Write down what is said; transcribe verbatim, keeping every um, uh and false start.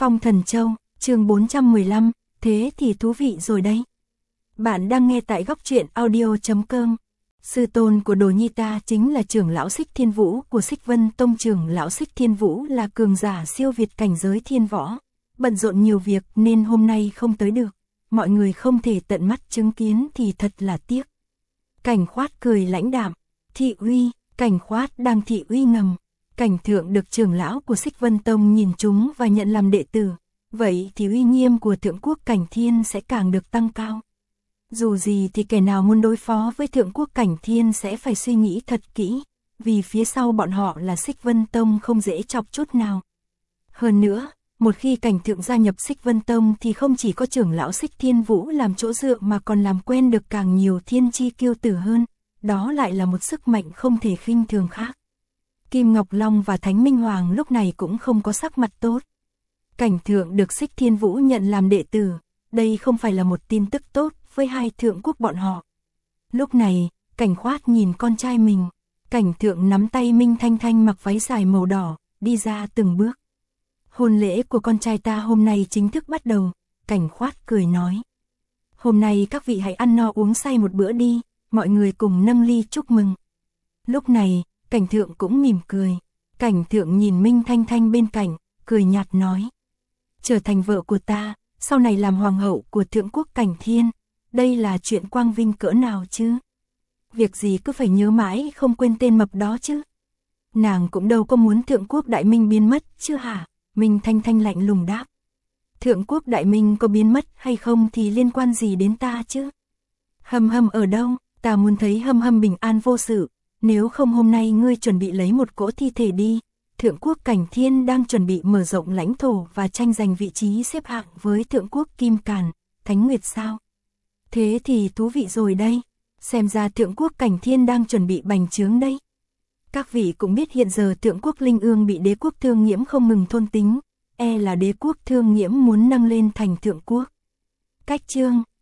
Phong Thần Châu, chương bốn trăm mười lăm, thế thì thú vị rồi đấy. Bạn đang nghe tại góc truyện audio chấm com. Sư tôn của Đồ Nhi ta chính là trưởng lão Xích Thiên Vũ của Xích Vân Tông. Trưởng lão Xích Thiên Vũ là cường giả siêu việt cảnh giới thiên võ, bận rộn nhiều việc nên hôm nay không tới được. Mọi người không thể tận mắt chứng kiến thì thật là tiếc. Cảnh Khoát cười lãnh đạm, thị uy. Cảnh Khoát đang thị uy ngầm. Cảnh thượng được trưởng lão của Xích Vân Tông nhìn chúng và nhận làm đệ tử, vậy thì uy nghiêm của thượng quốc Cảnh Thiên sẽ càng được tăng cao. Dù gì thì kẻ nào muốn đối phó với thượng quốc Cảnh Thiên sẽ phải suy nghĩ thật kỹ, vì phía sau bọn họ là Xích Vân Tông không dễ chọc chút nào. Hơn nữa, một khi Cảnh thượng gia nhập Xích Vân Tông thì không chỉ có trưởng lão Xích Thiên Vũ làm chỗ dựa mà còn làm quen được càng nhiều thiên chi kiêu tử hơn, đó lại là một sức mạnh không thể khinh thường khác. Kim Ngọc Long và Thánh Minh Hoàng lúc này cũng không có sắc mặt tốt. Cảnh thượng được Xích Thiên Vũ nhận làm đệ tử, đây không phải là một tin tức tốt với hai thượng quốc bọn họ. Lúc này, Cảnh Khoát nhìn con trai mình, Cảnh thượng nắm tay Minh Thanh Thanh mặc váy dài màu đỏ, đi ra từng bước. Hôn lễ của con trai ta hôm nay chính thức bắt đầu, Cảnh Khoát cười nói. Hôm nay các vị hãy ăn no uống say một bữa đi, mọi người cùng nâng ly chúc mừng. Lúc này, Cảnh thượng cũng mỉm cười. Cảnh thượng nhìn Minh Thanh Thanh bên cạnh, cười nhạt nói. Trở thành vợ của ta, sau này làm hoàng hậu của thượng quốc Cảnh Thiên, đây là chuyện quang vinh cỡ nào chứ? Việc gì cứ phải nhớ mãi không quên tên mập đó chứ? Nàng cũng đâu có muốn thượng quốc Đại Minh biến mất chứ hả? Minh Thanh Thanh lạnh lùng đáp. Thượng quốc Đại Minh có biến mất hay không thì liên quan gì đến ta chứ? Hâm Hâm ở đâu? Ta muốn thấy Hâm Hâm bình an vô sự. Nếu không hôm nay ngươi chuẩn bị lấy một cỗ thi thể đi. Thượng quốc Cảnh Thiên đang chuẩn bị mở rộng lãnh thổ và tranh giành vị trí xếp hạng với thượng quốc Kim Càn, Thánh Nguyệt sao? Thế thì thú vị rồi đây. Xem ra thượng quốc Cảnh Thiên đang chuẩn bị bành trướng đây. Các vị cũng biết hiện giờ thượng quốc Linh Ương bị đế quốc Thương Nghiễm không ngừng thôn tính. E là đế quốc Thương Nghiễm muốn nâng lên thành thượng quốc. Cách chương